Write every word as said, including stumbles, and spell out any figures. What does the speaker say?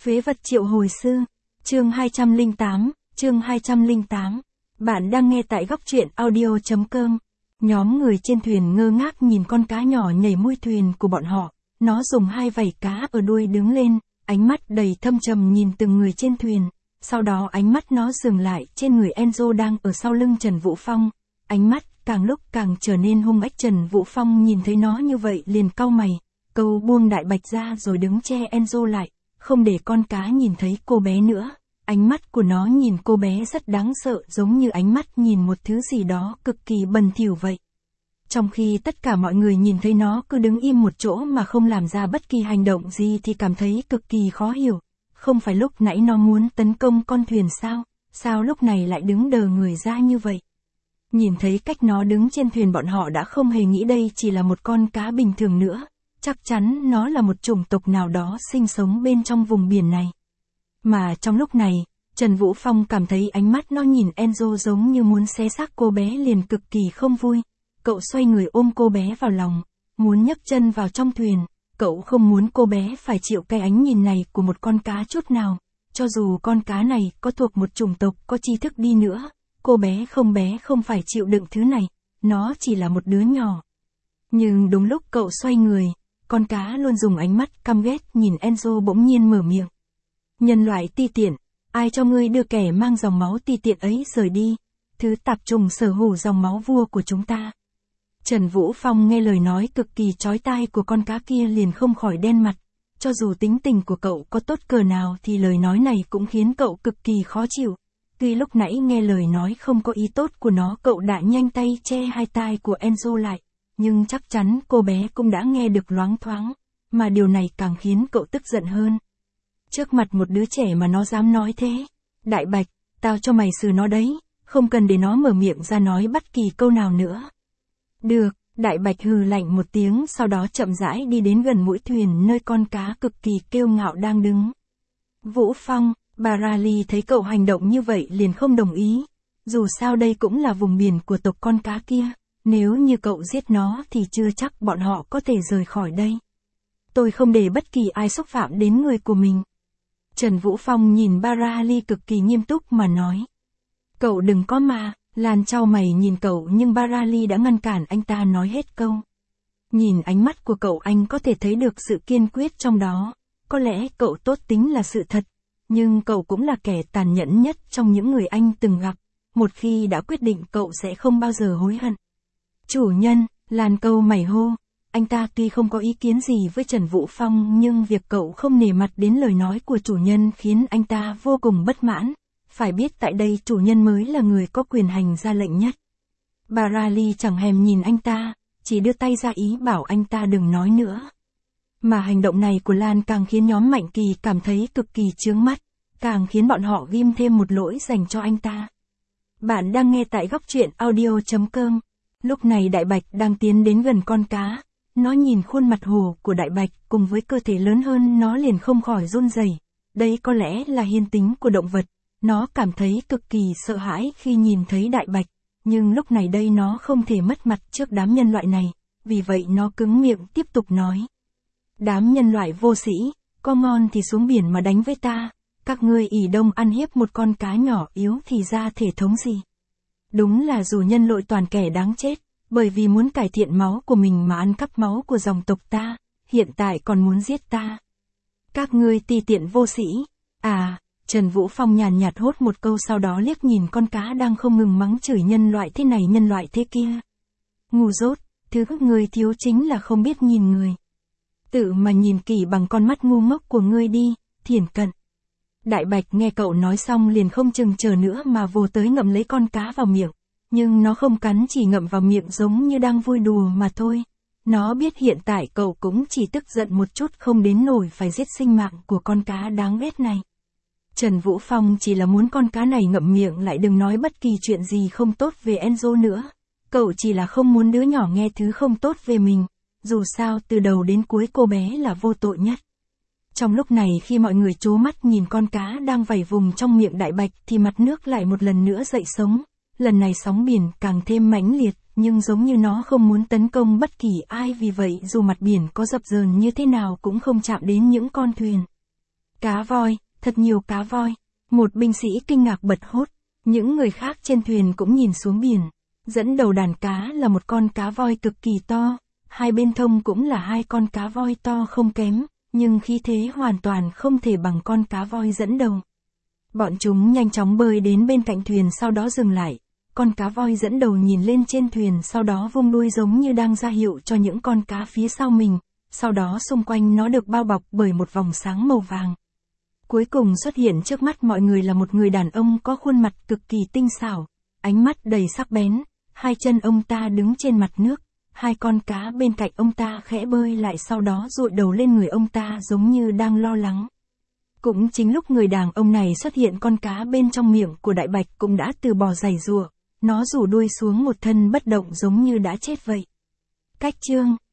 Phế vật triệu hồi sư. Chương hai trăm lẻ tám, chương hai trăm lẻ tám. Bạn đang nghe tại góc truyện audio chấm com. Nhóm người trên thuyền ngơ ngác nhìn con cá nhỏ nhảy mui thuyền của bọn họ. Nó dùng hai vảy cá ở đuôi đứng lên, ánh mắt đầy thâm trầm nhìn từng người trên thuyền. Sau đó ánh mắt nó dừng lại trên người Enzo đang ở sau lưng Trần Vũ Phong. Ánh mắt càng lúc càng trở nên hung ác. Trần Vũ Phong nhìn thấy nó như vậy liền cau mày. Cậu buông đại bạch ra rồi đứng che Enzo lại, không để con cá nhìn thấy cô bé nữa. Ánh mắt của nó nhìn cô bé rất đáng sợ, giống như ánh mắt nhìn một thứ gì đó cực kỳ bẩn thỉu vậy. Trong khi tất cả mọi người nhìn thấy nó cứ đứng im một chỗ mà không làm ra bất kỳ hành động gì thì cảm thấy cực kỳ khó hiểu. Không phải lúc nãy nó muốn tấn công con thuyền sao? Sao lúc này lại đứng đờ người ra như vậy? Nhìn thấy cách nó đứng trên thuyền, bọn họ đã không hề nghĩ đây chỉ là một con cá bình thường nữa. Chắc chắn nó là một chủng tộc nào đó sinh sống bên trong vùng biển này. Mà trong lúc này, Trần Vũ Phong cảm thấy ánh mắt nó nhìn Enzo giống như muốn xé xác cô bé, liền cực kỳ không vui. Cậu xoay người ôm cô bé vào lòng, muốn nhấc chân vào trong thuyền. Cậu không muốn cô bé phải chịu cái ánh nhìn này của một con cá chút nào. Cho dù con cá này có thuộc một chủng tộc có tri thức đi nữa, cô bé không bé không phải chịu đựng thứ này, nó chỉ là một đứa nhỏ. Nhưng đúng lúc cậu xoay người, con cá luôn dùng ánh mắt căm ghét nhìn Enzo bỗng nhiên mở miệng. Nhân loại ti tiện, ai cho ngươi đưa kẻ mang dòng máu ti tiện ấy rời đi, thứ tạp trùng sở hữu dòng máu vua của chúng ta. Trần Vũ Phong nghe lời nói cực kỳ chói tai của con cá kia liền không khỏi đen mặt. Cho dù tính tình của cậu có tốt cỡ nào thì lời nói này cũng khiến cậu cực kỳ khó chịu. Tuy lúc nãy nghe lời nói không có ý tốt của nó, cậu đã nhanh tay che hai tai của Enzo lại. Nhưng chắc chắn cô bé cũng đã nghe được loáng thoáng, mà điều này càng khiến cậu tức giận hơn. Trước mặt một đứa trẻ mà nó dám nói thế. Đại Bạch, tao cho mày xử nó đấy, không cần để nó mở miệng ra nói bất kỳ câu nào nữa. Được, Đại Bạch hừ lạnh một tiếng, sau đó chậm rãi đi đến gần mũi thuyền nơi con cá cực kỳ kiêu ngạo đang đứng. Vũ Phong, Barali thấy cậu hành động như vậy liền không đồng ý. Dù sao đây cũng là vùng biển của tộc con cá kia. Nếu như cậu giết nó thì chưa chắc bọn họ có thể rời khỏi đây. Tôi không để bất kỳ ai xúc phạm đến người của mình. Trần Vũ Phong nhìn Barali cực kỳ nghiêm túc mà nói. Cậu đừng có mà. Lan chau mày nhìn cậu nhưng Barali đã ngăn cản anh ta nói hết câu. Nhìn ánh mắt của cậu anh có thể thấy được sự kiên quyết trong đó. Có lẽ cậu tốt tính là sự thật, nhưng cậu cũng là kẻ tàn nhẫn nhất trong những người anh từng gặp. Một khi đã quyết định cậu sẽ không bao giờ hối hận. Chủ nhân, Lan câu mày hô. Anh ta tuy không có ý kiến gì với Trần Vũ Phong nhưng việc cậu không nể mặt đến lời nói của chủ nhân khiến anh ta vô cùng bất mãn. Phải biết tại đây chủ nhân mới là người có quyền hành ra lệnh nhất. Barali chẳng hèm nhìn anh ta, chỉ đưa tay ra ý bảo anh ta đừng nói nữa. Mà hành động này của Lan càng khiến nhóm Mạnh Kỳ cảm thấy cực kỳ chướng mắt, càng khiến bọn họ ghim thêm một lỗi dành cho anh ta. Bạn đang nghe tại góc truyện audio chấm com. Lúc này Đại Bạch đang tiến đến gần con cá. Nó nhìn khuôn mặt hồ của Đại Bạch cùng với cơ thể lớn hơn nó liền không khỏi run rẩy. Đây có lẽ là hiên tính của động vật. Nó cảm thấy cực kỳ sợ hãi khi nhìn thấy Đại Bạch, nhưng lúc này đây nó không thể mất mặt trước đám nhân loại này, vì vậy nó cứng miệng tiếp tục nói. Đám nhân loại vô sĩ, có ngon thì xuống biển mà đánh với ta, các ngươi ỷ đông ăn hiếp một con cá nhỏ yếu thì ra thể thống gì. Đúng là dù nhân loại toàn kẻ đáng chết, bởi vì muốn cải thiện máu của mình mà ăn cắp máu của dòng tộc ta, hiện tại còn muốn giết ta. Các ngươi ti tiện vô sĩ, à... Trần Vũ Phong nhàn nhạt hốt một câu sau đó liếc nhìn con cá đang không ngừng mắng chửi nhân loại thế này nhân loại thế kia. Ngu dốt, thứ các ngươi thiếu chính là không biết nhìn người. Tự mà nhìn kỹ bằng con mắt ngu ngốc của ngươi đi, Thiển Cận. Đại Bạch nghe cậu nói xong liền không chừng chờ nữa mà vồ tới ngậm lấy con cá vào miệng. Nhưng nó không cắn, chỉ ngậm vào miệng giống như đang vui đùa mà thôi. Nó biết hiện tại cậu cũng chỉ tức giận một chút không đến nổi phải giết sinh mạng của con cá đáng ghét này. Trần Vũ Phong chỉ là muốn con cá này ngậm miệng lại đừng nói bất kỳ chuyện gì không tốt về Enzo nữa. Cậu chỉ là không muốn đứa nhỏ nghe thứ không tốt về mình. Dù sao từ đầu đến cuối cô bé là vô tội nhất. Trong lúc này khi mọi người trố mắt nhìn con cá đang vẩy vùng trong miệng Đại Bạch thì mặt nước lại một lần nữa dậy sóng. Lần này sóng biển càng thêm mãnh liệt, nhưng giống như nó không muốn tấn công bất kỳ ai, vì vậy dù mặt biển có dập dờn như thế nào cũng không chạm đến những con thuyền. Cá voi, thật nhiều cá voi. Một binh sĩ kinh ngạc bật hốt. Những người khác trên thuyền cũng nhìn xuống biển. Dẫn đầu đàn cá là một con cá voi cực kỳ to. Hai bên thông cũng là hai con cá voi to không kém, nhưng khí thế hoàn toàn không thể bằng con cá voi dẫn đầu. Bọn chúng nhanh chóng bơi đến bên cạnh thuyền sau đó dừng lại. Con cá voi dẫn đầu nhìn lên trên thuyền sau đó vung đuôi giống như đang ra hiệu cho những con cá phía sau mình. Sau đó xung quanh nó được bao bọc bởi một vòng sáng màu vàng. Cuối cùng xuất hiện trước mắt mọi người là một người đàn ông có khuôn mặt cực kỳ tinh xảo, ánh mắt đầy sắc bén, hai chân ông ta đứng trên mặt nước, hai con cá bên cạnh ông ta khẽ bơi lại sau đó dụi đầu lên người ông ta giống như đang lo lắng. Cũng chính lúc người đàn ông này xuất hiện con cá bên trong miệng của đại bạch cũng đã từ bỏ giày giụa, nó rủ đuôi xuống một thân bất động giống như đã chết vậy. Cách chương